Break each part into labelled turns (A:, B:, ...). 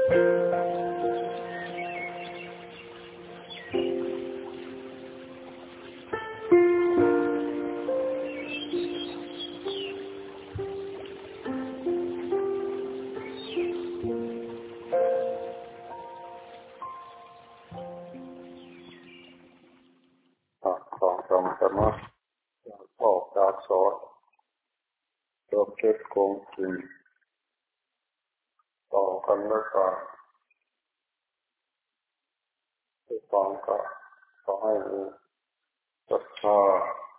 A: ของธรรมะพ่อการสอนเริ่มเช็ดโกงจริงต่อกันแล้วกันที่ฟังก็ขอให้มีศรัทธา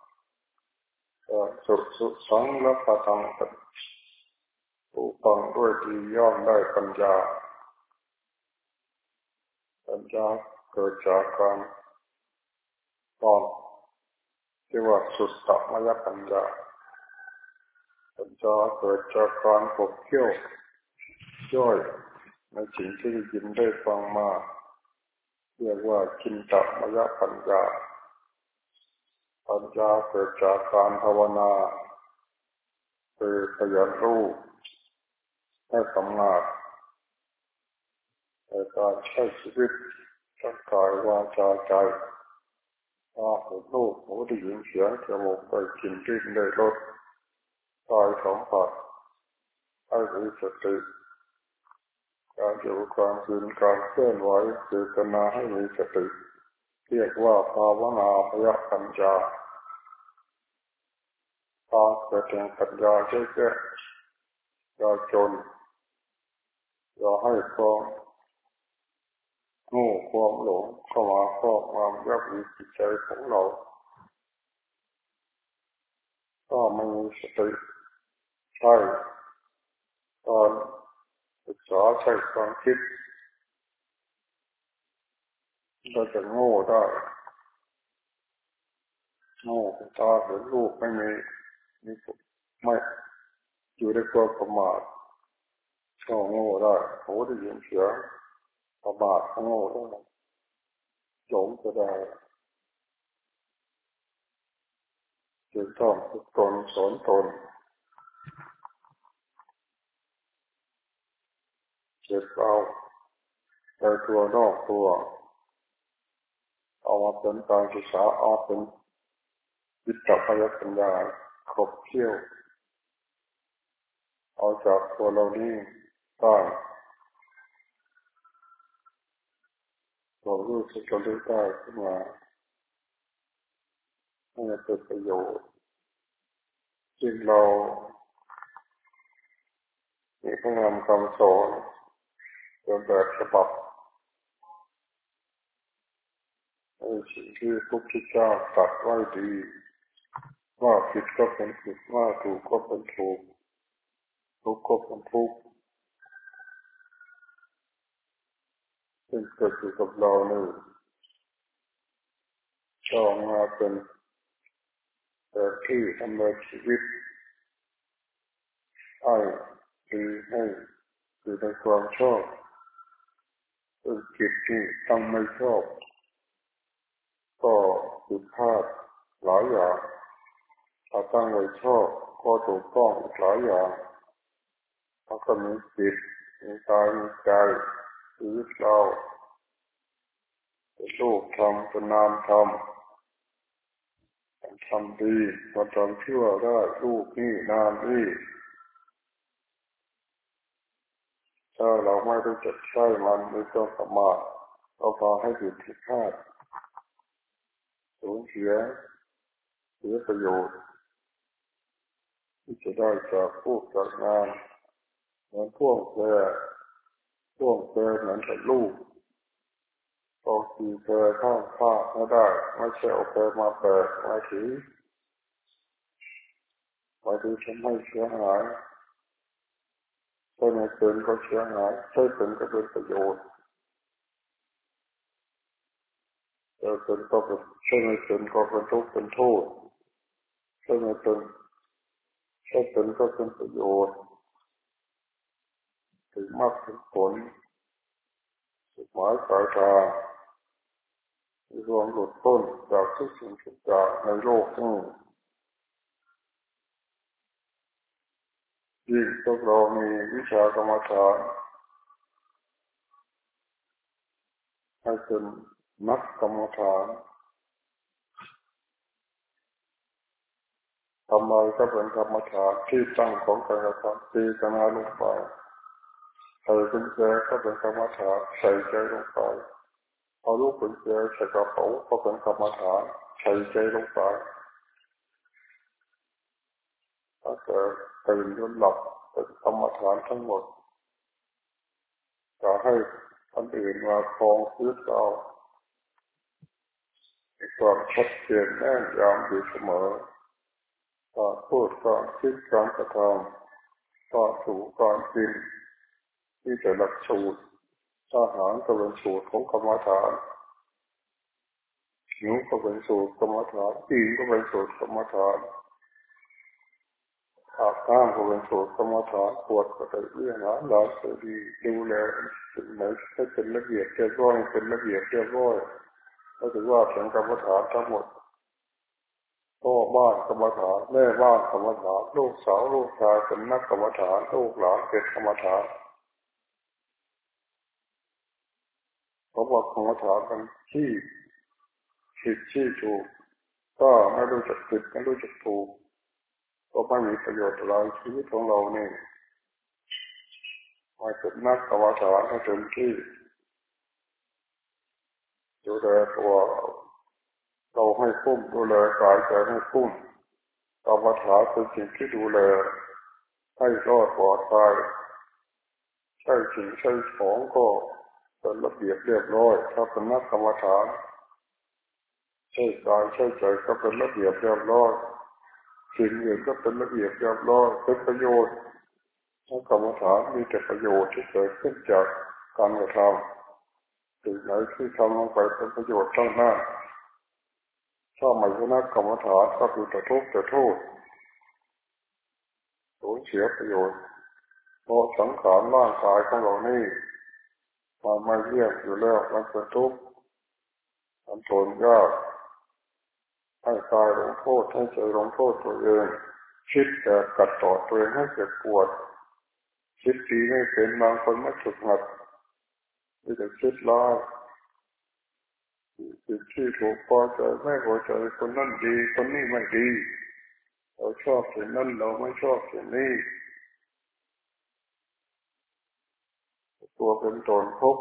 A: สุสังและปะทังกันผู้ฟังด้วยดีย่อมได้ปัญญาเกิดจากการฟังที่ว่าสุตตมยปัญญาปัญญาเกิดจากการขบเคี้ยวย่อยในสิ่งที่ได้ยินได้ฟังมาเรียกว่าจินตมยปัญญาปัญญาเกิดจากการภาวนาคือขยันรู้ให้สำนักในการใช้ชีวิตทั้งกายวาจาใจตาหูรูปหูได้ยินเสียงจมูกได้กลิ่นลิ้นได้รสกายสัมผัสให้มีสติการอยู่การยืนการเคลื่อนไหวเจตนาให้มีสติเรียกว่าภาวนาพยปัญญาตามเกิดแห่งปัญญาแก่ๆอย่าจนอย่าให้ความโง่ความหลงเข้ามาครอบงำย่ำยีจิตใจของเราถ้าไม่มีสติใช่ตอนศึกษาใช้ความคิดเราจะโง่ได้โง่ตาเห็นรูปไม่มีไม่อยู่ในความประมาทก็โง่ได้หูได้ยินเสียงประมาทก็โง่ได้หลงก็ได้จึงต้องฝึกตนสอนตนเจ็บเอาในตัวนอกตัวเอามาเป็นการศึกษาเอาเป็นวิตกปัญญาครบเที่ยวเอาจากตัวเรานี่ได้เรารู้สึกเราได้ขึ้นมาให้เกิดประโยชน์จึงเรามีพระธรรมคำสอนเป็นแบบฉบับในสิ่งที่พระพุทธเจ้าตรัสไว้ดีว่าผิดก็เป็นผิดว่าถูกก็เป็นถูกทุกข์ก็เป็นทุกข์ซึ่งเกิดอยู่กับเรานี่ก็มาเป็นแต่ที่ดำเนินชีวิตให้ดีให้อยู่ในความชอบซึ่งจิตที่ต้องไม่ชอบก็ผิดพลาดหลายอย่างถ้าตั้งไว้ชอบก็ถูกต้องหลายอย่างแล้วก็มีจิตมีกายมีใจชีวิตเราเป็นรูปธรรมเป็นนามธรรมทำดีมาทำชั่วได้รูปนี่นามนี่ถ้าเราไม่รู้จักใช้มันไม่ต้องประมาทเราพาให้ผิดพลาดสูญเสียประโยชน์ที่จะได้จากผู้จัดงานเหมือนพ่วงแพเหมือนกับลูกพอขี่แพข้ามฟากไม่ได้ไม่ใช่เอาแพมาแบกมาถือมาถือทำให้เสียหายใช่ไม่เป็นก็เสียหายใช่เป็นก็เป็นประโยชน์แต่เป็นก็เป็นใช่ไม่เป็นก็เป็นทุกข์เป็นโทษใช่ไม่เป็นใช่เป็นก็เป็นประโยชน์ถึงมากถึงผลสุดหมายปลายทางรวมหลุดพ้นจากทุกสิ่งทุกอย่างในโลกนี้ยิ่งพวกเรามีวิชากรรมฐานให้เป็นนักกรรมฐานทำอะไรก็เป็นกรรมฐานที่ตั้งของการกระทำตีกนาลงไปใส่กุญแจก็เป็นกรรมฐานใส่ใจลงไปเอาลูกกุญแจใส่กระเป๋าก็เป็นกรรมฐานใส่ใจลงไปถ้าเกิดตื่นจนหลับเป็นกรรมฐานทั้งหมดจะให้คนอื่นมาครองชีวิตเรามีความชัดเจนแน่นยำอยู่เสมอการพูดการคิดการกระทำการถูกการกินที่แต่ละสูตรอาหารก็เป็นสูตรของกรรมฐานหิวก็เป็นสูตรกรรมฐานปีก็เป็นสูตรกรรมฐานอาบน้ำก็เป็นสูตรกรรมฐานปวดก็ได้เรื่องหาหลายก็ดีดูแลสิ่งไหนให้เป็นระเบียบเรียบร้อยเป็นระเบียบเรียบร้อยก็ถือว่าเป็นกรรมฐานทั้งหมดพ่อบ้านกรรมฐานแม่บ้านกรรมฐานลูกสาวลูกชายเป็นนักกรรมฐานลูกหลานเป็นกรรมฐานเพราะว่ากรรมฐานมันที่ผิดที่ถูกก็ไม่รู้จักผิดไม่รู้จักถูกก็ไม่มีประโยชน์อะไรชีวิตของเราเนี่ยมาเป็นนักกรรมฐานให้เต็มที่ดูแลตัวเราให้คุ้มดูแลกายใจให้คุ้มกรรมฐานเป็นสิ่งที่ดูแลให้รอดปลอดภัยใช่สิ่งใช่ของก็เป็นระเบียบเรียบร้อยถ้าเป็นนักกรรมฐานใช่กายใช่ใจก็เป็นระเบียบเรียบร้อยสิ่งอื่นก็เป็นระเบียบเรียบร้อยเป็นประโยชน์นักกรรมฐานมีแต่ประโยชน์ที่เกิดขึ้นจากการกระทำสิ่งไหนที่ทำลงไปเป็นประโยชน์ทั้งนั้นถ้าไม่ใช่นักกรรมฐานก็คือแต่ทุกข์แต่โทษสูญเสียประโยชน์เพราะสังขารร่างกายของเรานี่มันไม่เรียกอยู่แล้วมันเป็นทุกข์มันทนยากให้กายลงโทษให้ใจลงโทษตัวเองคิดแต่กัดต่อตัวเองให้เจ็บปวดคิดดีไม่เป็นบางคนไม่ถูกหัดมีแต่คิดร้ายสิ่งที่ถูกพอใจไม่พอใจคนนั้นดีคนนี้ไม่ดีเราชอบสิ่งนั้นเราไม่ชอบสิ่งนี้ตัวเป็นตนพบ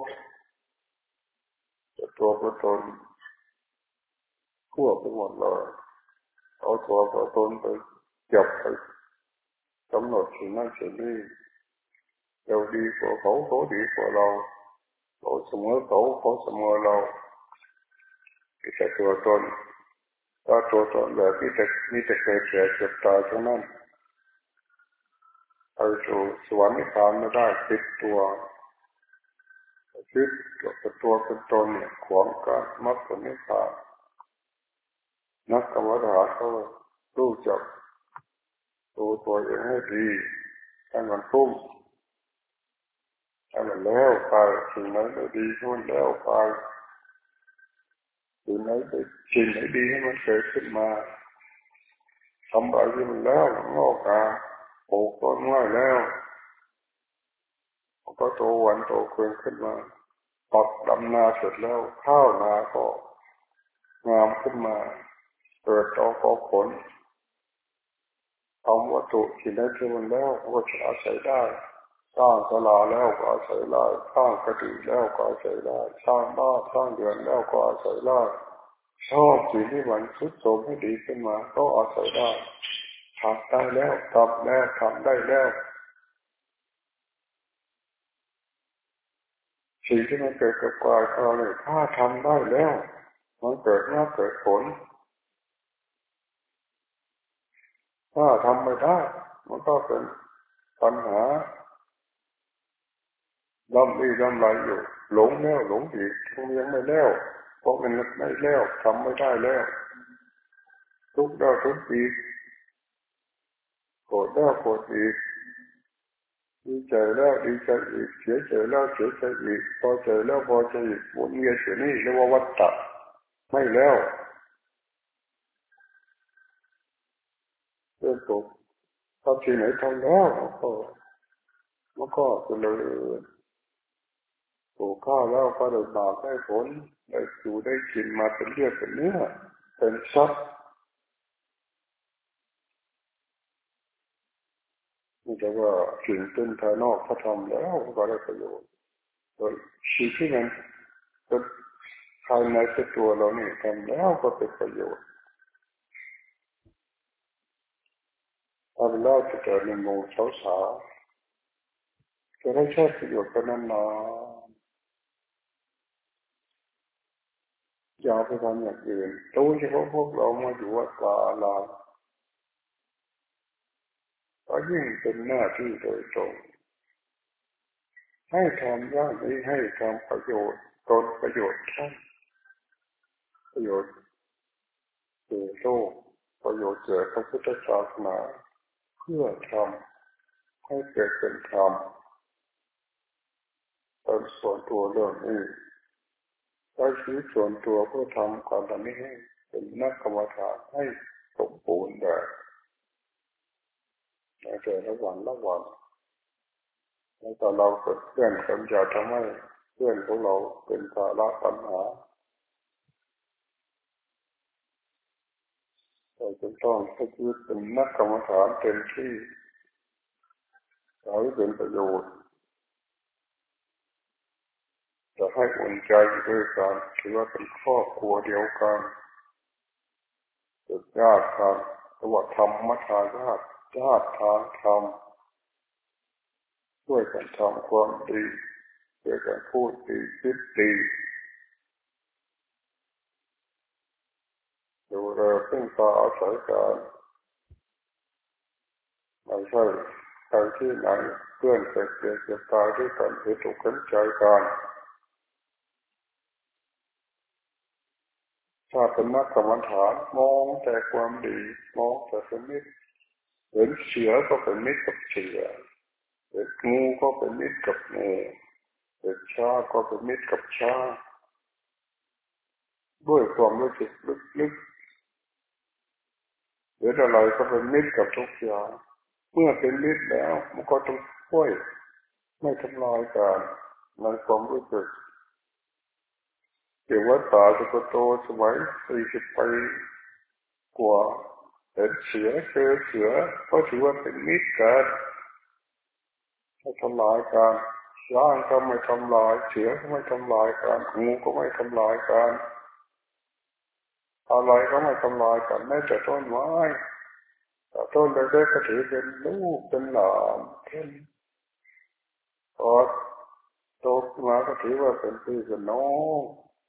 A: แต่ตัวเป็นตนทั่วไปหมดเลยเอาตัวเป็นตนไปจับไปกำหนดสิ่งนั้นสิ่งนี้เราดีกว่าเขาเขาดีกว่าเราเสมอเขาเขาเสมอเราที่แต่ตัวตนถ้าตัวตนแบบนี้แต่มีแต่เกิดแก่เจ็บตายเท่านั้นไปสู่สวรรค์นิพพานไม่ได้ติดตัวคิดกับตัวเป็นตนเนี่ยขวางกันมรรคผลนิพพานนักกรรมฐานเขารู้จักตัวเองให้ดีให้มันพุ่งให้มันแล้วไปสิ่งไหนไม่ดีให้มันแล้วไปสิ่งไหนดีให้มันเกิดขึ้นมาทำอะไรที่มันแล้วงอกงามปลูกต้นไม้แล้วมันก็โตวันโตคืนขึ้นมาปักดำนาเสร็จแล้วข้าวนาก็งามขึ้นมาเกิดดอกออกผลทำวัตถุที่ได้ที่มันแล้วก็จะอาศัยได้สร้างศาลาแล้วก็อาศัยได้สร้างกติแล้วก็อาศัยได้สร้างบ้านสร้างเรือนแล้วก็อาศัยได้ชอบสิ่งที่มันสุดโทรมให้ดีขึ้นมาก็อาศัยได้ทำได้แล้วทำแล้วทำได้แล้วสิ่งที่มันเกิดกับกายของเราเนี่ยถ้าทำได้แล้วมันเกิดมาเกิดผลถ้าทำไม่ได้มันก็เป็นปัญหาลำไรอยู่หลงแล้วหลงอีกยังไม่แล้วเพราะมันไม่แล้วทำไม่ได้แล้วทุกข์แล้วทุกข์อีกโกรธแล้วโกรธอีกดีใจแล้วดีใจอีกเสียใจแล้วเสียใจอีกพอใจแล้วพอใจอีกวนเวียนอยู่นี่เรียกว่าวัฏฏะไม่แล้วเรื่องตกทำที่ไหนทำแล้วมันก็เจริญปลูกข้าวแล้วก็ได้บากได้ผลได้อยู่ได้กินมาเป็นเลือดเป็นเนื้อเป็นทรัพย์นี่แต่ว่าสิ่งเป็นภายนอกเขาทำแล้วก็ได้ประโยชน์โดยสิ่งที่มันเป็นภายในตัวเรานี่ทำแล้วก็เป็นประโยชน์ทำแล้วจะเกิดในโมงเช้าสาจะได้ใช้ประโยชน์กันนานๆอย่าไปทำอย่างอื่นโดยเฉพาะพวกเรามาอยู่วัดวาลาก็ยิ่งเป็นหน้าที่โดยตรงให้ทำอย่างนี้ให้ทำประโยชน์ตนประโยชน์ท่านประโยชน์แก่โลกประโยชน์แก่พระพุทธศาสนาเพื่อทำให้เกิดเป็นธรรมเป็นส่วนตัวเรื่องนี้ใช้ชีวิตส่วนตัวเพื่อทำความนี้ให้เป็นนักกรรมฐานให้สมบูรณ์แบบในแต่ละวันละวันแล้วแต่เราเกิดเพื่อนกันจะทำให้เพื่อนของเราเป็นภาระปัญหาเราจะต้องใช้ชีวิตเป็นนักกรรมฐานเต็มที่ใช้เป็นประโยชน์จะให้อุ่นใจด้วยกันถือว่าเป็นครอบครัวเดียวกันเป็นญาติกันตัวธรรมทายาทญาติทางธรรมช่วยกันทำความดีช่วยกันพูดดีคิดดีดูแลพึ่งพาอาศัยกันไม่ใช่ใครที่ไหนเพื่อนเกิดเจ็บเจ็บตายด้วยกันเหตุอกเห็นใจกันถ้าเป็นนักกรรมฐานมองแต่ความดีมองแต่สมิตรเห็นเสือก็เป็นมิตรกับเสือเห็นงูก็เป็นมิตรกับงูเห็นช้างก็เป็นมิตรกับช้างด้วยความรู้สึกลึกๆเห็นอะไรก็เป็นมิตรกับทุกอย่างเมื่อเป็นมิตรแล้วมันก็ต้องช่วยไม่ทำลายกันในความรู้สึกเกี่ยวกับตาสุกโตสมัย40 ปีกว่าเห็นเสือเจอเสือก็ถือว่าเป็นมิตรกันไม่ทำลายกันช้างก็ไม่ทำลายเสือก็ไม่ทำลายกันงูก็ไม่ทำลายกันอะไรก็ไม่ทำลายกันแม้แต่ต้นไม้แต่ต้นเล็กๆก็ถือเป็นลูกเป็นหลานเป็นพอโตขึ้นมาก็ถือว่าเป็นพี่เป็นน้อง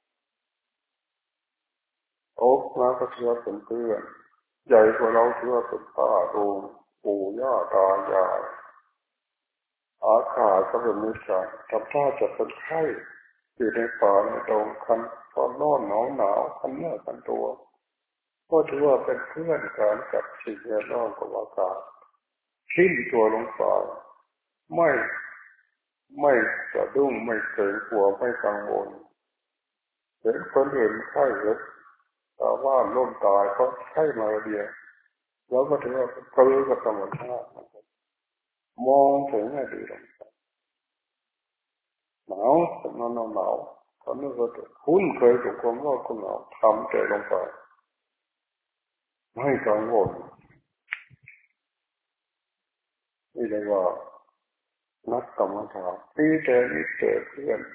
A: โตมาก็ถือว่าเป็นเพื่อนใหญ่กว่าเราถือว่าเป็นป้าลุงปู่ย่าตายายอาขาก็เป็นมิตรกันทำท่าจะเป็นไข้อยู่ในป่าในดงคันตอนร้อนหนาวคันเนื้อคันตัวก็ถือว่าเป็นเพื่อนกันกับสิ่งแวดล้อมกับอากาศทิ้งตัวลงไปไม่ไม่สะดุ้งไม่เกรงกลัวไม่กังวลเห็นคนอื่นไข้เห็นชาวบ้านล้มตายเพราะไข้มาเรียแล้วก็ถือว่าเกิดกับธรรมชาติมองถึงอดีตหนาวตอนนั้นหนาวตอนนี้ก็คุ้นเคยกับความร้อนความหนาวทำใจลงไปไม่กังวลนี่เรียกว่านักกรรมฐานมีแต่มิตรเพื่อน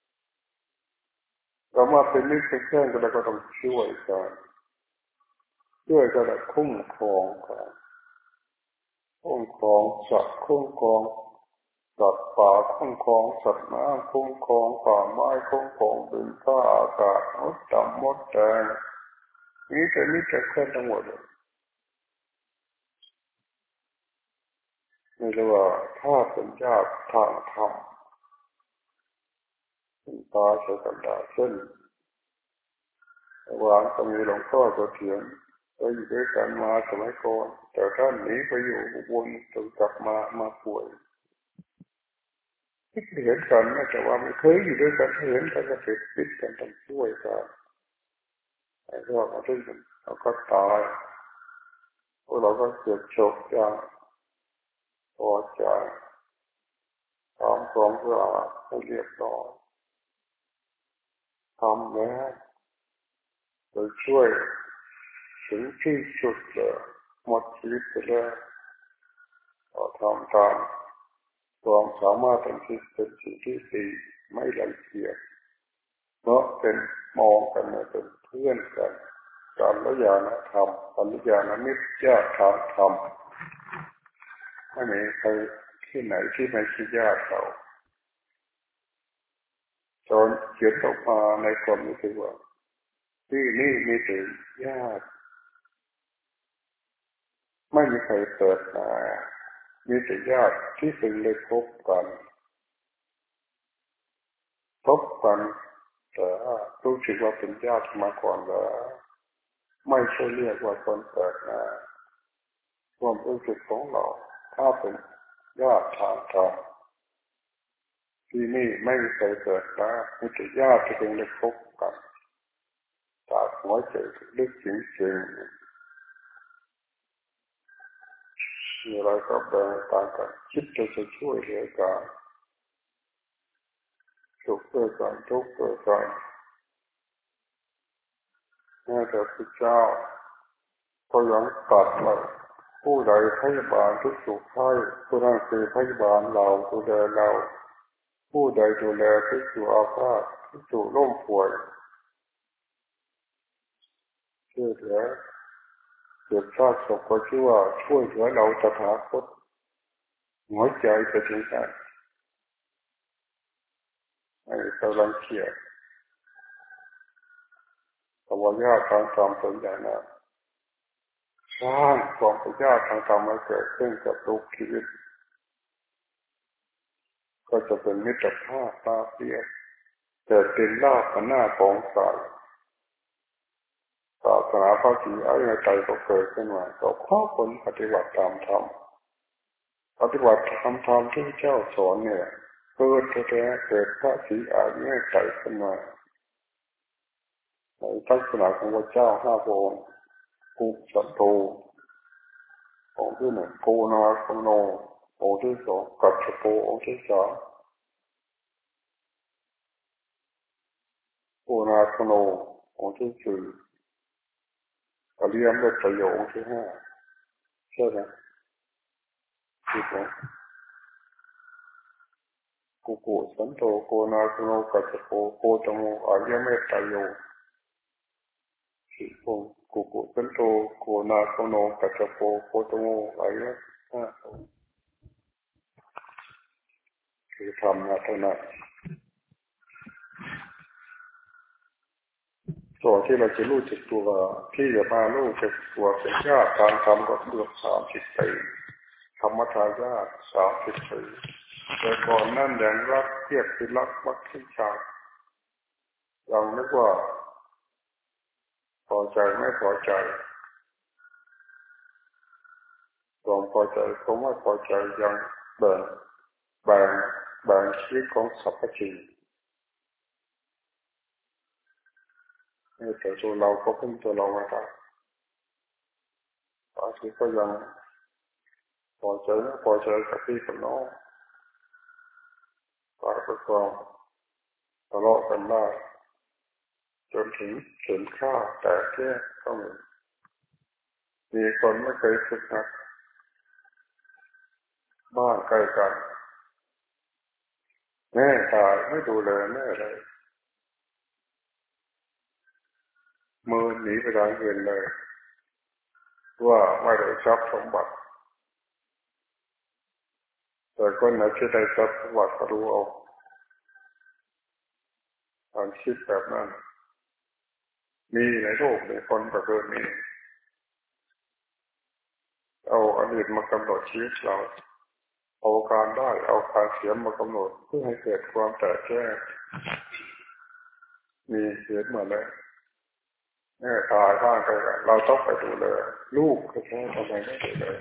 A: เรามาเป็นมิตรเป็นเพื่อนกันแล้วก็ต้องช่วยกันช่วยกันคุ้มครองกันคุ้มครองสัตว์คุ้มครองสัตว์ป่าคุ้มครองสัตว์น้ำคุ้มครองป่าไม้คุ้มครองดินฟ้าอากาศมดดำมดแดงมีแต่มิตรเพื่อนทั้งหมดนี่เรียกว่าถ้าเป็นญาติทางธรรมเป็นตาเสกันดาเช่นวานก็มีหลวงพ่อเสถียรไปอยู่ด้วยกันมาสมัยก่อนแต่ท่านหนีไปอยู่อุบลจนกลับมาป่วยที่เห็นกันนะแต่ว่าไม่เคยอยู่ด้วยกันเห็นกันก็เสร็จปิดกันต้องช่วยกันไอ้ก็มาถึงเราก็ตายพวกเราก็เจ็บโศกอย่างพอใจทำความสะอาดให้เรียบร้อยทำแล้วโดยช่วยถึงที่สุดเลยหมดชีวิตไปแล้วทำตามความสามารถเป็นที่เป็นสิ่งที่ดีไม่รังเกียจเพราะเป็นมองกันเป็นเพื่อนกันกัลยาณธรรมกัลยาณมิตรญาติทางธรรมไม่มีใครที่ไหนที่ไม่ใช่ญาติเราจนเขียนออกมาในความรู้สึกว่าที่นี่มีแต่ญาติไม่มีใครเกิดมามีแต่ญาติที่เพิ่งได้พบกันแต่รู้สึกว่าเป็นญาติมาก่อนแล้วไม่ใช่เรียกว่าคนเกิดมาความรู้สึกของเราถ้าเป็นญาติทางธรรมที่นี่ไม่มีใครเกิดมามีแต่ญาติที่เพิ่งได้พบกันจากหัวใจลึกจริงๆมีอะไรก็แบ่งปันกันคิดจะช่วยเหลือกันสุขด้วยกันทุกข์ด้วยกันแม้แต่พระเจ้าก็ยังตรัสว่าผู้ใดพยาบาลทุกสุขให้ผู้นั้นคือพยาบาลเราดูแลเราผู้ใดดูแลทุกสู่อาพาธทุกสู่ล้มป่วยช่วยเหลือเกิดชาติศพก็ชื่อว่าช่วยเหลือเราตถาคตหัวใจจะถึงกันให้กำลังเขียนภาวะญาติทางธรรมเป็นอย่างนั้นสร้างความเป็นญาติทางธรรมให้เกิดขึ้นกับทุกชีวิตก็จะเป็นมิตรภาพตาเปียกแต่เป็นลาภหน้าของใสศาสนาพระศรีอริยไตรก็เกิดขึ้นมาก็เพราะคนปฏิบัติตามธรรมปฏิบัติตามธรรมที่เจ้าสอนเนี่ยเกิดแท้ๆเกิดพระศรีอริยไตรขึ้นมาในลักษณะของพระเจ้าห้าพระองค์กุสันโธองค์ที่หนึ่งโกนาคโนองค์ที่สองกัจจโปองค์ที่สามโกนาคโนองค์ที่สี่อริยมรรคประโยชน์องค์ที่ห้าใช่ไหมที่ผมกุสันโธโกนาคโนกัจจโปโคตโมอริยมรรคประโยชน์ที่ผมกุสันโธโกนาคโนกัจจโปโคตโมอริยห้าคือธรรมะเท่านั้นตัวที่เราจะรู้จักตัวที่จะมารู้จักตัวเป็นญาติการทำก็เกือบ30 ปีธรรมทายาท30 ปีแต่ก่อนนั่นแดงรักเทียบที่รักมักที่ชายังนึกว่าพอใจไม่พอใจความพอใจเขาไม่พอใจยังแบ่งแบ่งแบ่งชีวิตของสรรพสิ่งแต่ตัวเราก็เป็นตัวเราไม่ได้บางทีก็ยังพอใจไม่พอใจกับพี่กับน้องฝ่ายปกครองทะเลาะกันได้จนถึงเข็นฆ่าแต่แค่ก็มีคนไม่เคยฝึกหัดบ้านใกล้กันแม่ตายไม่ดูแลแม่เลยมือหนีไปทางอื่นเลยว่าไม่ได้ทรัพย์สมบัติแต่คนไหนที่ได้ทรัพย์สมบัติก็รู้เอาการคิดแบบนั้นมีในโลกในคนประเภทนี้เอาอดีตมากำหนดชีวิตเราเอาการได้เอาการเสียมากำหนดเพื่อให้เกิดความแตกแยกมีเหตุมาแล้วแม่ตายบ้านใครเราต้องไปดูแลลูกแท้ๆทำไมไม่ดูแล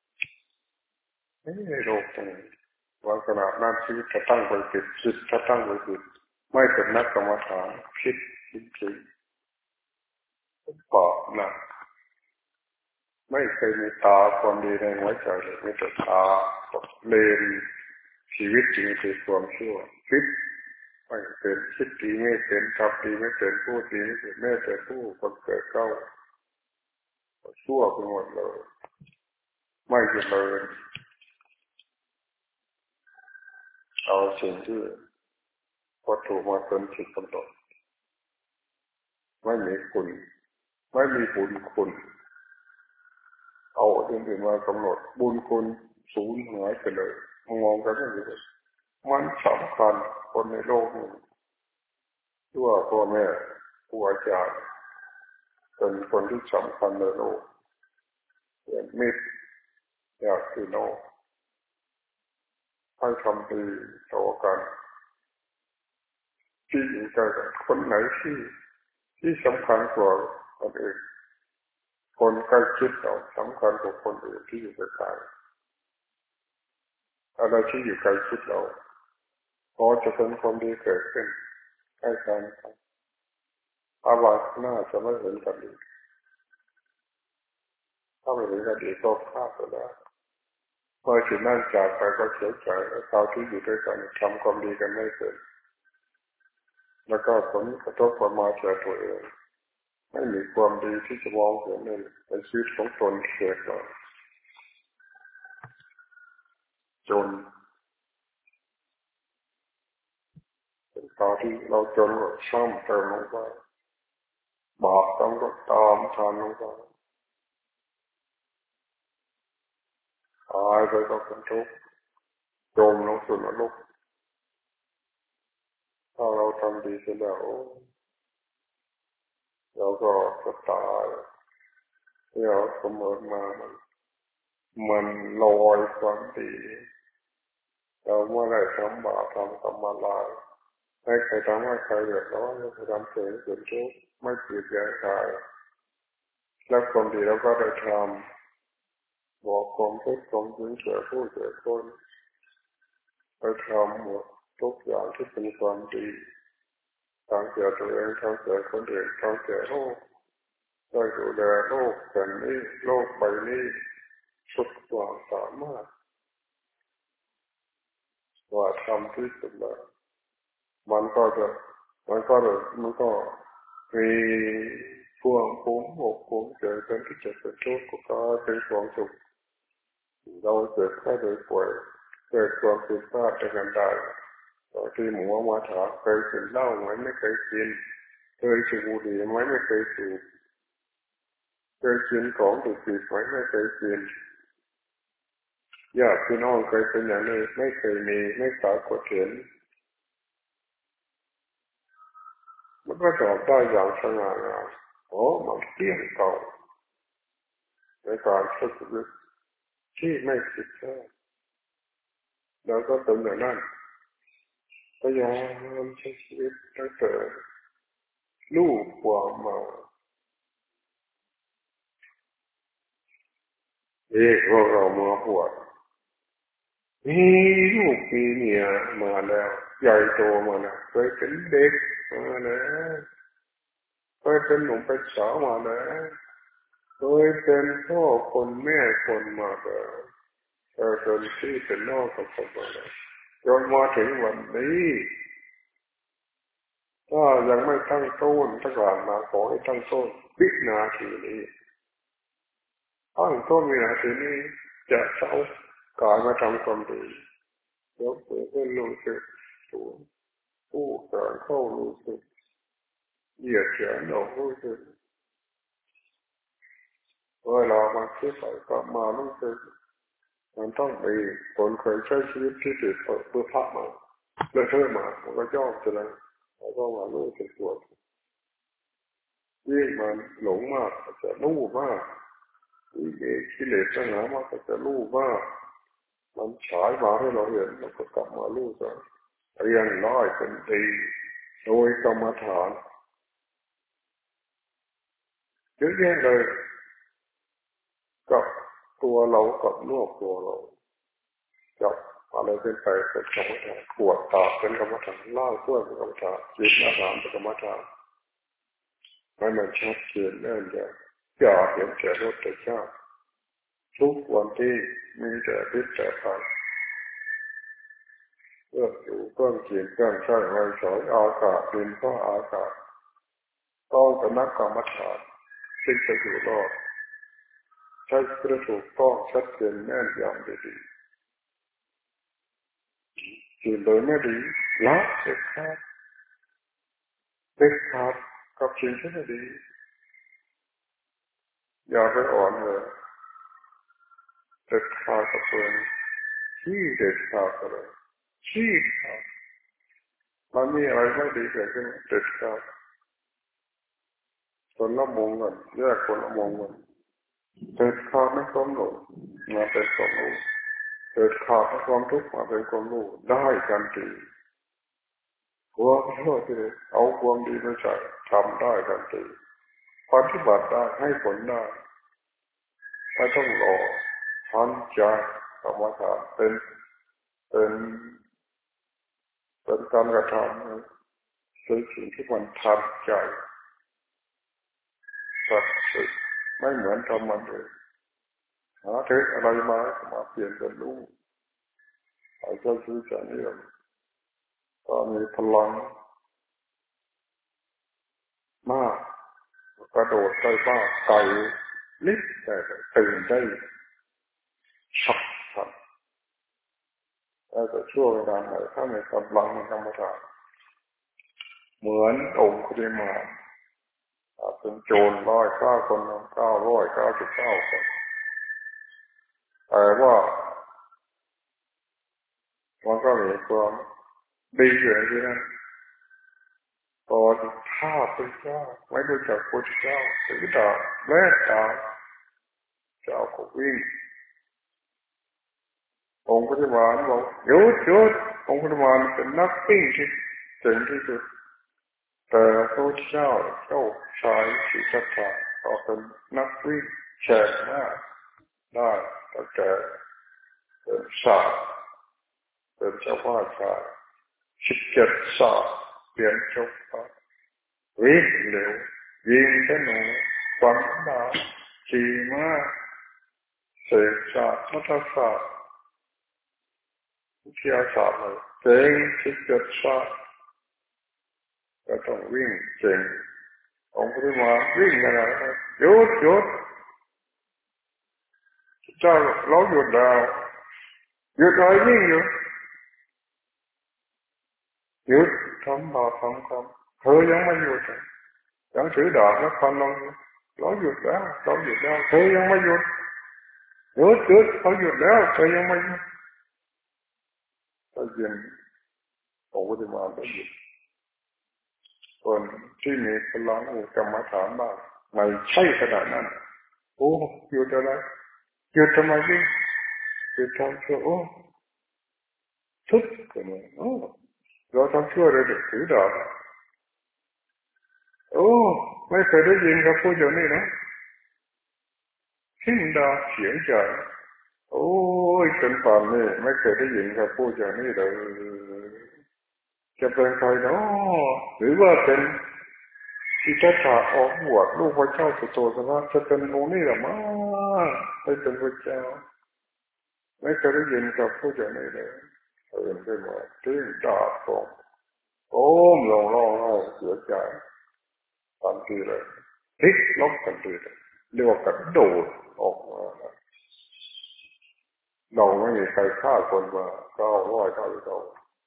A: ไม่โลกตรงนี้ว่าขณะนั้นชีวิตจะตั้งไว้ผิดจิตจะตั้งไว้ผิดไม่เป็นนักกรรมฐานคิดจริงๆปอบนะไม่เคยมีตาความดีในหัวใจเลยมีแต่ตาเลนชีวิตจริงคือความชั่วคิดไม่เป็นคิดดีไม่เป็นทำดีไม่เป็นพูดดีไม่เป็นแม้แต่ผู้คนเกิดเก้าชั่วไปหมดเลยไม่เจริญเอาสิ่งที่วัตถุมาเป็นจิตกำหนดไม่มีคุณไม่มีบุญคุณเอาอื่นๆมากำหนดบุญคุณสูญหายไปเลยมองกันไม่เห็นมันสำคัญคนในโลกนี้ที่ว่าพ่อแม่ครูอาจารย์เป็นคนที่สำคัญในโลกเป็นมิตรญาติพี่น้องให้ทำดีต่อกันที่อยู่ใกล้กันคนไหนที่สำคัญกว่าคนอื่นคนใกล้ชิดเราสำคัญกว่าคนอื่นที่อยู่ไกลๆอะไรที่อยู่ใกล้ชิดเราพอจะเป็นความดีเกิดขึ้นใกล้กันอาวัตหน้าจะไม่เห็นกันอีกถ้าไม่เห็นกันอีกก็พลาดไปแล้วพอถึงนั่นจากไปก็เสียใจแล้วคราวที่อยู่ด้วยกันทำความดีกันไม่เป็นแล้วก็ผลกระทบมาแก่ตัวเองไม่มีความดีที่จะมองเห็นในชีวิตของตนเกิดมาจนเป็นตอนที่เราจนก็ซ่อมเติมลงไปบาปต้องก็ตามทันลงไปตายไปก็เป็นทุกข์จมลงสู่นรกถ้าเราทำดีเสร็จแล้วเราก็จะตายที่เราเสมอมามันลอยความดีเราเมื่อไรทำบาปทำกรรมลายไม่เคยทำให้ใครเดือดร้อนไม่เคยทำเสียเกิดทุกข์ไม่เกลียดแย่งใครแล้วความดีเราก็ได้ทำบอกความทุกข์ความจริงแก่ผู้แก่คนไปทำหมดทุกอย่างที่เป็นความดีทางแก่ตัวเองทางแก่คนอื่นทางแก่โลกได้ดูแลโลกแผ่นนี้โลกใบนี้สุดความสามารถว่าทำที่สุดแล้วมันก็จะมันก็มีพวงปุ้งหกปุ้งเกิดเป็นที่จะเป็นทุกข์ก็เป็นความสุขเราเกิดแค่โดยป่วยเกิดความผิดพลาดในการใดตอนที่หมูมาถามเคยกินเหล้าไหมไม่เคยกินเคยสูบบุหรี่ไหมไม่เคยสูบเคยกินของถูกผิดไหมไม่เคยกินญาติพี่น้องเคยเป็นอย่างนี้ไม่เคยมีไม่ปรากฏเห็นมันก็ตอบได้อย่างสง่างามโอ้มันเที่ยงเก่าในการใช้ชีวิตที่ไม่ผิดแท้แล้วก็เป็นอย่างนั้นพยายามใช้ชีวิตตั้งแต่ลูกความมาพวกเรามาบวชมีลูกมีเมียมาแล้วใหญ่โตมาแล้วเคยเป็นเด็กมาแล้วเคยเป็นหนุ่มเป็นสาวมาแล้วเคยเป็นพ่อคนแม่คนมาแล้วจนที่เป็นน้องกับคนมาแล้วจนมาถึงวันนี้ถ้ายังไม่ตั้งต้นถ้าก่อนมาขอให้ตั้งต้นวินาทีนี้ตั้งต้นวินาทีนี้จะเอากายมาทำความดียกมือขึ้นรู้สึกตัวผู้การเข้ารู้สึกเหยียดแขนออกรู้สึกเวลามาคิดไปกลับมารู้สึกมันต้องมีคนเคยใช้ชีวิตที่ติดเพื่อพระมาเลยเท่มามันก็ย่อจะเลยแล้วก็มารู้สึกตัวยิ่งมันหลงมากก็จะรู้มากยิ่งมีกิเลสตัณหามากก็จะรู้มากมันฉายมาให้เราเห็นเราก็กลับมารู้ซะเรียนร้อยเป็นดีโดยกรรมฐานเยอะแยะเลยกับตัวเรากับโลกตัวเรากับอะไรเป็นไปเป็นกรรมฐานปวดตาเป็นกรรมฐานล่าเพื่อเป็นกรรมฐานจิตอาหารเป็นกรรมฐานให้มันชัดเจนแน่นอนอย่าเห็นแก่รสแต่ชาติทุกวันที่มีแต่พิษแต่ภัยเครื่องอยู่เครื่องเขียนเครื่องใช้ไว้สอยอากาศดินฟ้าอากาศต้องเป็นนักกรรมฐานซึ่งจะอยู่รอดใช้กระถูกต้องชัดเจนแม่นยำดีๆสิ่งโดยไม่ดีละเด็ดขาดเด็ดขาดกับสิ่งที่ไม่ดีอย่าไปอ่อนเลยเด็ดขาดกับตัวนี้ที่เด็ดขาดเลยที่ขาดมันมีอะไรไม่ดีเกิดขึ้นเด็ดขาดคนละมุมกันแยกคนละมุมกันเด็ดขาดไม่ความรู้มาเป็นความรู้เด็ดขาดไม่ความทุกข์มาเป็นความรู้ได้กันทีความชั่วที่เอาความดีมาใส่ทำได้กันทีปฏิบัติได้ให้ผลได้ไม่ต้องรอทันใจธรรมชาติเป็นเป็นการกระทำเป็นสิ่งที่มันทันใจศักดิ์สิทธิ์ไม่เหมือนทำมันเลยหาเทคอะไรมาเปลี่ยนเป็นรู้อาจจะซื้อจากนี้ก็มีพลังมากกระโดดได้มากไกลนิดแต่ตื่นได้ฉับพลันแต่ช่วงเวลาไหนถ้ามีกำลังธรรมชาติเหมือนองค์คุริมาเป็นโจร100 ฆ่าคน999 คนแต่ว่ามันก็มีความดีอยู่ที่นั่นตอนฆ่าพระเจ้าไม่รู้จักพระเจ้าถือดาบแม่ดาบเจ้าก็วิ่งองค์พระบาลบอกหยุดองค์พระบาลเป็นนักวิ่งที่เจ๋งที่สุดแต่พระเจ้าชายสิทธัตถะก็เป็นนักวิ่งแฉกมากได้แต่แกเป็นศาสตร์เป็นเจ้าพ่อชาย17 ศาสตร์เปลี่ยนจบไปวิ่งเร็วยิงธนูฟันดาบขี่ม้าเสกศาสตร์มัทศาสตร์วิทยาศาสตร์เลยเจ๋ง17 ศาสตร์ก็ต้องวิ่งเจ๋งองค์พระมาวิ่งขนาดนั้นหยุดเจ้าเราหยุดแล้วหยุดอะไรวิ่งอยู่หยุดทำบาปทำกรรมเธอยังไม่หยุดยังถือดาบและฟันลงเราหยุดแล้วเธอยังไม่หยุดเขาหยุดแล้วเธอยังไม่หยุดก็ยินองค์พระมาได้หยุดคนที่มีพลังกรรมฐานบ้างไม่ใช่ขนาดนั้นโอ้หยุดอะไรหยุดทำไมวิ่งหยุดทำชั่วโอ้ทุกข์กันเลยโอ้เราทำชั่วเลยเด็กถือดาบโอ้ไม่เคยได้ยินเขาพูดอย่างนี้นะทิ้งดาบเสียงใจโอ้ยจนป่านนี้ไม่เคยได้ยินเขาพูดอย่างนี้เลยจะเป็นใครเนาะหรือว่าเป็นที่จะถาออกบวชลูกพระเจ้าสุโธทนะจะเป็นองค์นี้หรือมั้งไม่เป็นพระเจ้าไม่เคยได้ยินเขาพูดอย่างนี้เลยตื่นขึ้นมาทิ้งดาบตรงโอ้มลงร้องไห้เสียใจทันทีเลยพลิกล็อกทันทีเลยเรียกว่ากระโดดออกมาเราไม่มีใครฆ่าคนมา999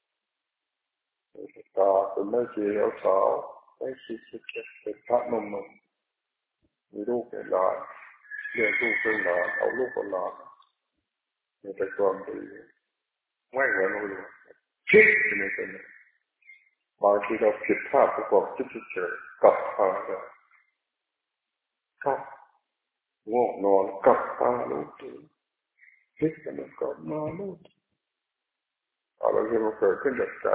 A: ตาเป็นแม่ชีสาวไม่คิดเป็นพระนมมีลูกเป็นหลานเลี้ยงลูกเป็นหลานเอาลูกเป็นหลานมีแต่ความดีไม่เหมือนเราคิดในตัวนี้บางทีเราผิดพลาดประกอบคิดเฉยกลับมาได้ครับง่วงนอนกลับมาลูกตื่นคิดกันกลับมาลูกอะไรที่มันเกิดขึ้นจากใจ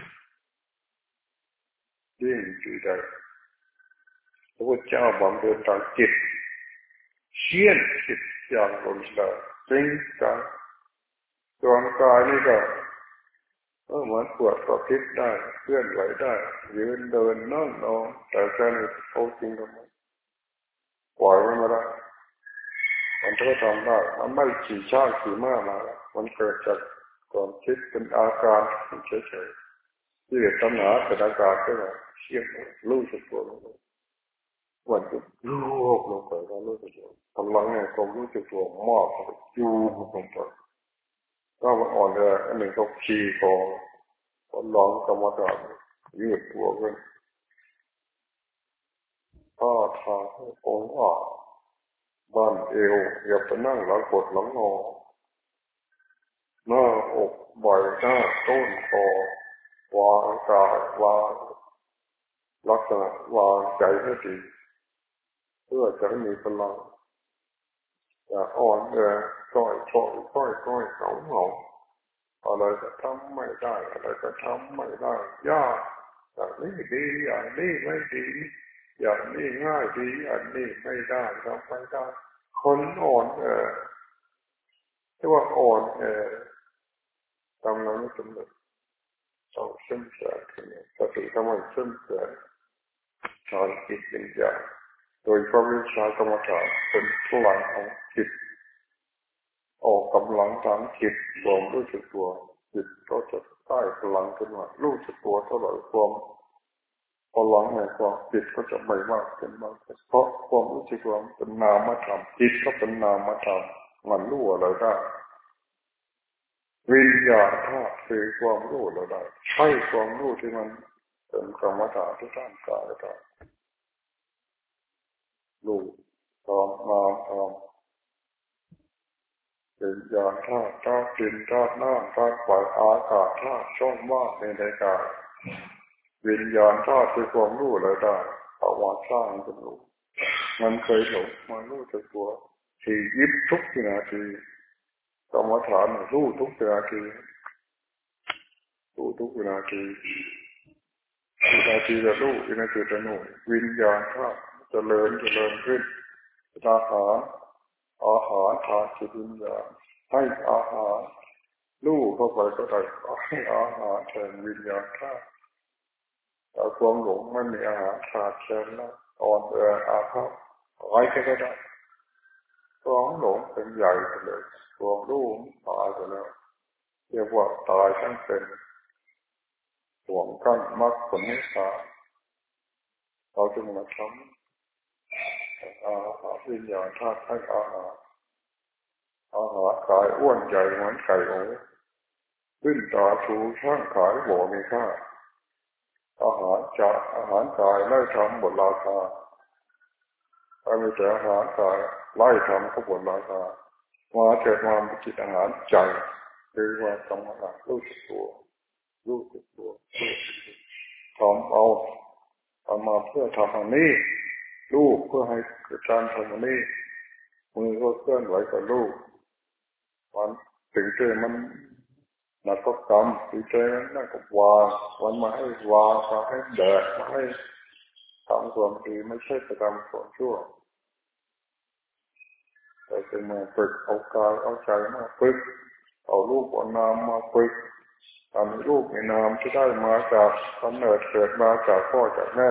A: ยิ่งดีใจพระพุทธเจ้าบำเพ็ญทางจิตเชี่ยนจิตอย่างรุนแรงจริงจังส่วนกายนี่ก็เหมือนปวดก็พลิกได้เคลื่อนไหวได้ยืนเดินนั่งนอนแต่ใจนี่เอาจริงทำไมปล่อยมันมาได้มันก็ทำได้มันไม่ขี่ช้างขี่ม้ามามันเกิดจากความคิดเป็นอาการเฉยๆที่เกิดตัณหาเป็นอาการก็แบบเชี่ยงรู้สึกตัววันจุดโลกลงไปแล้วรู้สึกตัวพลังแห่งความรู้สึกตัวมากอยู่ลงไปถ้ามันอ่อนแออันหนึ่งก็ขี่คอคนร้องกรรมฐานยืดตัวขึ้นท่าทางองค์อาจบ้านเอวอย่าไปนั่งหลังกดหลังงอหน้าอกบ่อยหน้าต้นคอวางกายวางลักษณะวางใจให้ดีเพื่อจะให้มีพลังอย่าอ่อนแอก้อยเหงาอะไรก็ทำไม่ได้อะไรก็ทำไม่ได้ยากอย่างนี้ดีอย่างนี้ไม่ดีอย่างนี้ง่ายดีอย่างนี้ไม่ได้ทำไม่ได้คนอ่อนที่ว่าอ่อนทำงานไม่สำเร็จต้องเข้มแข็งขึ้นสติทำให้เข้มแข็งทางจิตวิญญาณโดยพระวิชากรรมฐานเป็นพลังของจิตออกกำลังทางจิตรวมรู้สึกตัวจิตก็จะได้พลังขึ้นมารู้สึกตัวเท่าไหร่ความพลังในความจิตก็จะไม่มากขึ้นมากเพราะความรู้สึกตัวเป็นนามธรรมจิตก็เป็นนามธรรมมันรู้อะไรได้วิญญาณธาตุคือความรู้อะไรได้ใช่ความรู้ที่มันเป็นกรรมฐานที่ท่านกล่าวไว้รู้ตามนามธรรมวิญญาณธาตุธาตุดินธาตุน้ำธาตุไฟอากาศธาตุช่องว่างในกายวิญญาณธาตุคือความรู้อะไรได้เอามาสร้างเป็นรู้มันเคยหลงมันรู้จักตัวที่ยิบทุกวินาทีกรรมฐานรู้ทุกวินาทีรู้ทุกวินาทีวินาทีจะรู้วินาทีจะหนุ่วิญญาณธาตุเจริญขึ้นอาหารทางจิตวิญญาณให้อาหารรู้เข้าไปก็ได้ให้อาหารแทนวิญญาณธาตุแต่ความหลงไม่มีอาหารขาดแคลนแล้วอ่อนแออาภัพไว้ก็ได้ความหลงเป็นใหญ่ไปเลยความรู้ตายไปแล้วเรียกว่าตายทั้งเป็นห่วงกั้นมรรคผลนิพพานเราจึงมาทำอาหารวิญญาณธาตุให้อาหารกายอ้วนใหญ่เหมือนไก่โอ้ขึ้นตาชูช่างขายบ่มีค่าอาหารกายไล่ทำบนราคาถ้ามีแต่อาหารกายไล่ทำก็บนราคามาเกิดมาเป็นจิตอาหารใจคือว่ากรรมฐานรู้สึกตัวทำเอามาเพื่อทำอันนี้ลูกเพื่อให้เกิดการทำอันนี้มือก็เคลื่อนไหวกับลูกมันถึงเจมันหนักก็กำถึงเจมันนั่นก็วางวันมาให้วางมาให้แดกมาให้ทำความดีไม่ใช่ไปทำความชั่วแต่เป็นมาฝึกเอากายเอาใจมาฝึกเอารูปเอานามมาฝึกทำรูปในนามที่ได้มาจากกำเนิดเกิดมาจากพ่อจากแม่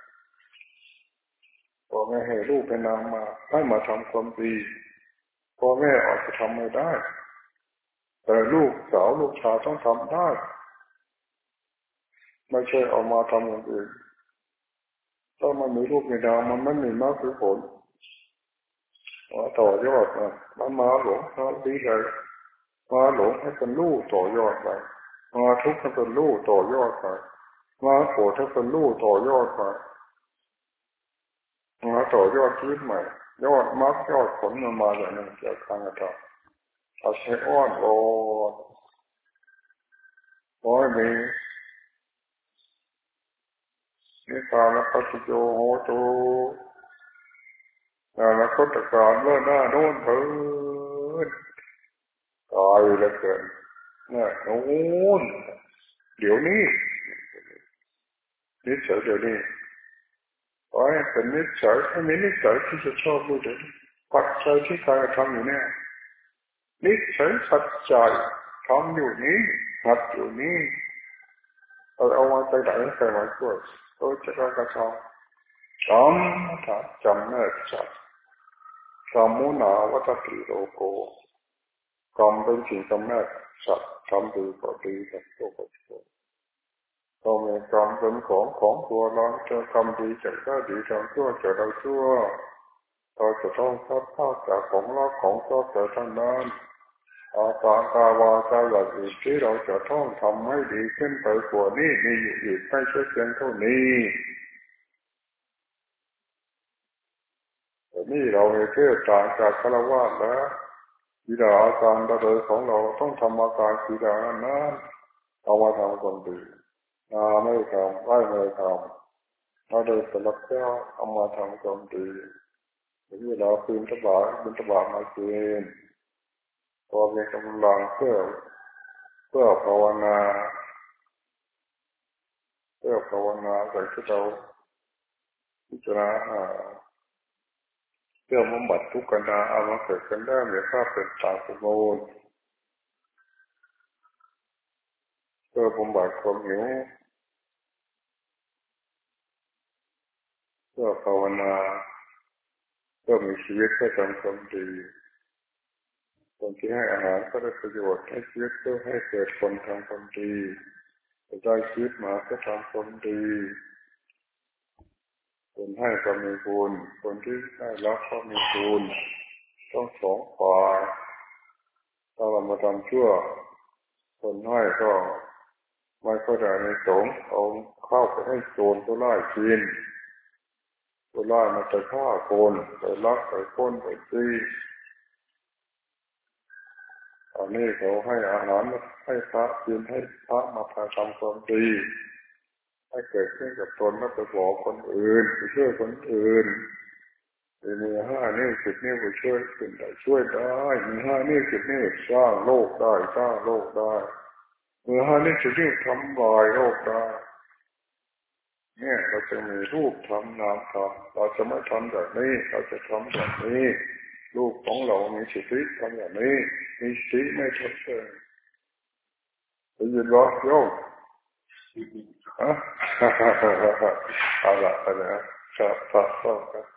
A: พ่อแม่ให้รูปในนามมาให้มาทำความดีพ่อแม่อาจจะทำไม่ได้แต่ลูกสาวลูกชายต้องทำได้ไม่ใช่เอามาทำอย่างอื่นถ้ามันมีรูปในนามมันไม่มีมรรคผลต่อยอดมันมาหลงดีเลยมาหลงให้เป็นลูกต่อยอดไปมาทุกข์ให้เป็นลูกต่อยอดไปมาโกรธให้เป็นลูกต่อยอดไปมาต่อยอดชีวิตใหม่ยอดมรรคยอดผลมันมาอย่างนี้จากการกระทำเอาใช้อ้อนโอดโอ้ยมีนิพพานปัจจโยโหตุแล้วก็ตะการเลื่อนหน้าโน้นเถิดตายแล้วเกินเนี่ยโน้นเดี๋ยวนี้นิสัยเดี๋ยวนี้ขอให้เป็นนิสัยให้มีนิสัยที่จะชอบรู้เดี๋ยวนี้ปัจจัยที่การทำอยู่เนี่ยนิสัยปัจจัยทำอยู่นี้หัดอยู่นี้เอามาใจไหนใครมาช่วยโดยจะกระทำจำแนกจัดสามุนาวัตติโลโกกรรมเป็นสิ่งกำเนิดสัตว์ทำดีก็ดีทำชั่วก็ชั่วเรามีกรรมเป็นของตัวเราจะทำดีจะได้ดีทำชั่วจะได้ชั่วเราจะต้องพัดพลาดจากของรักของชอบแต่ทั้งนั้นอาการกายวาจาอย่างอื่นที่เราจะต้องทำให้ดีขึ้นไปกว่านี้มีอยู่อีกไม่ใช่เพียงเท่านี้แต่นี่เราในเพศต่างจากฆราวาสแล้วกิเลสอาการดำเนินของเราต้องทำอาการกิเลสนั้นเอามาทำความดีไม่ทำไม่ทำเราโดยสลับแก้วเอามาทำความดีถึงเวลาคืนตบะบิณฑบาตมาคืนพอมีกำลังเพื่อภาวนาแต่ที่เราพิจารณาเพื่อบำบัดทุกข์กันนาเอามาเกิดกันได้มีค่าเป็นต่างสมบูรณ์เพื่อบำบัดความหิวเพื่อภาวนาเพื่อมีชีวิตเพื่อทำความดีคนที่ให้อาหารก็ได้ประโยชน์ให้ชีวิตเพื่อให้เกิดคนทำความดีได้ชีวิตมาเพื่อทำความดีคนให้ก็มีบุญคนที่ได้รับก็มีบุญต้องสองฝ่ายถ้าเรามาทำชั่วคนให้ก็ไม่ค่อยได้ในสงฆ์เอาเข้าไปให้โจรตัวร้ายกินตัวร้ายมันจะฆ่าคนไปลักไปปล้นไปตีอันนี้เขาให้อาหารให้พระกินให้พระมาพาทำความดีให้เกิดขึ้นกับตนแล้วไปบอกคนอื่นไปช่วยคนอื่นมีห้านี่สิบนี่ไปช่วยคนใดช่วยได้มีห้านี่สิบนี่สร้างโลกได้สร้างโลกได้มีห้านี่สิบนี่ทำลายโลกได้เนี่ยเราจะมีรูปทำนามทำเราจะไม่ทำแบบนี้เราจะทำแบบนี้รูปของเรามีสิทธิทำแบบนี้มีสิทธิไม่ทำเลยได้ยินว่าโยมฮะเอาละเอาละครับครับ